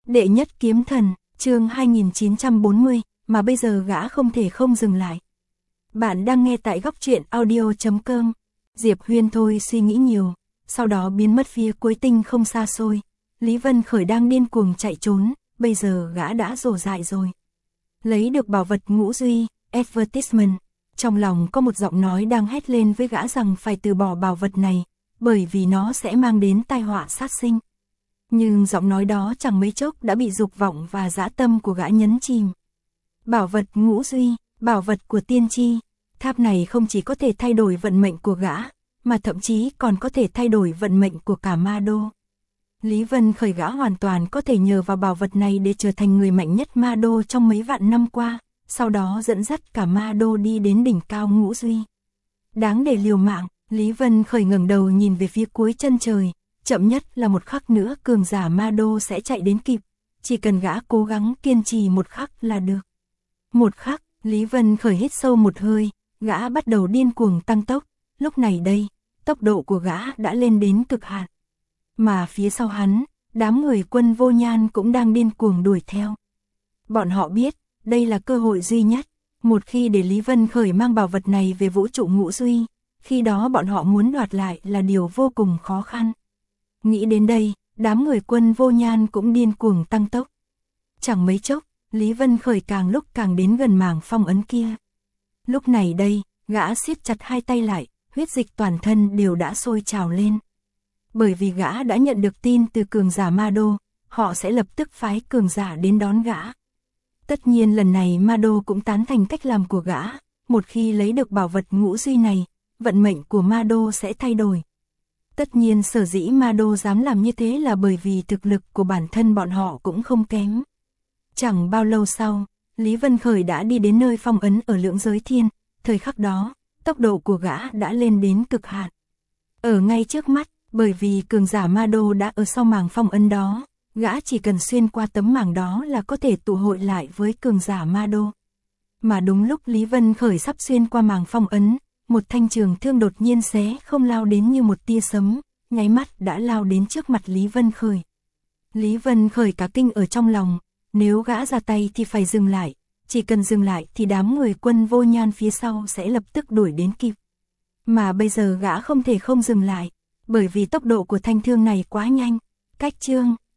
Đệ nhất kiếm thần, chương 2940, mà bây giờ gã không thể không dừng lại. Bạn đang nghe tại góc truyện audio.com. Diệp Huyên thôi suy nghĩ nhiều, sau đó biến mất phía cuối tinh không xa xôi. Lý Vân Khởi đang điên cuồng chạy trốn, bây giờ gã đã rồ dại rồi. Lấy được bảo vật ngũ duy, advertisement. Trong lòng có một giọng nói đang hét lên với gã rằng phải từ bỏ bảo vật này, bởi vì nó sẽ mang đến tai họa sát sinh. Nhưng giọng nói đó chẳng mấy chốc đã bị dục vọng và dã tâm của gã nhấn chìm. Bảo vật ngũ duy, bảo vật của tiên tri, tháp này không chỉ có thể thay đổi vận mệnh của gã, mà thậm chí còn có thể thay đổi vận mệnh của cả Ma Đô. Lý Vân Khởi gã hoàn toàn có thể nhờ vào bảo vật này để trở thành người mạnh nhất Ma Đô trong mấy vạn năm qua, sau đó dẫn dắt cả Ma Đô đi đến đỉnh cao ngũ duy. Đáng để liều mạng, Lý Vân Khởi ngẩng đầu nhìn về phía cuối chân trời, chậm nhất là một khắc nữa cường giả Ma Đô sẽ chạy đến kịp, chỉ cần gã cố gắng kiên trì một khắc là được. Một khắc, Lý Vân Khởi hít sâu một hơi, gã bắt đầu điên cuồng tăng tốc, lúc này đây, tốc độ của gã đã lên đến cực hạn. Mà phía sau hắn, đám người Quân Vô Nhan cũng đang điên cuồng đuổi theo. Bọn họ biết, đây là cơ hội duy nhất, một khi để Lý Vân Khởi mang bảo vật này về vũ trụ ngũ duy, khi đó bọn họ muốn đoạt lại là điều vô cùng khó khăn. Nghĩ đến đây, đám người Quân Vô Nhan cũng điên cuồng tăng tốc. Chẳng mấy chốc, Lý Vân Khởi càng lúc càng đến gần mảng phong ấn kia. Lúc này đây, gã siết chặt hai tay lại, huyết dịch toàn thân đều đã sôi trào lên. Bởi vì gã đã nhận được tin từ cường giả Ma Đô, họ sẽ lập tức phái cường giả đến đón gã. Tất nhiên lần này Ma Đô cũng tán thành cách làm của gã, một khi lấy được bảo vật ngũ duy này, vận mệnh của Ma Đô sẽ thay đổi. Tất nhiên sở dĩ Ma Đô dám làm như thế là bởi vì thực lực của bản thân bọn họ cũng không kém. Chẳng bao lâu sau, Lý Vân Khởi đã đi đến nơi phong ấn ở Lưỡng Giới Thiên, thời khắc đó, tốc độ của gã đã lên đến cực hạn. Ở ngay trước mắt, bởi vì cường giả Ma Đô đã ở sau mảng phong ấn đó, gã chỉ cần xuyên qua tấm mảng đó là có thể tụ hội lại với cường giả Ma Đô. Mà đúng lúc Lý Vân Khởi sắp xuyên qua mảng phong ấn, một thanh trường thương đột nhiên xé không lao đến như một tia sấm, nháy mắt đã lao đến trước mặt Lý Vân Khởi. Lý Vân Khởi cả kinh ở trong lòng, nếu gã ra tay thì phải dừng lại, chỉ cần dừng lại thì đám người Quân Vô Nhan phía sau sẽ lập tức đuổi đến kịp. Mà bây giờ gã không thể không dừng lại, bởi vì tốc độ của thanh thương này quá nhanh. Cách chương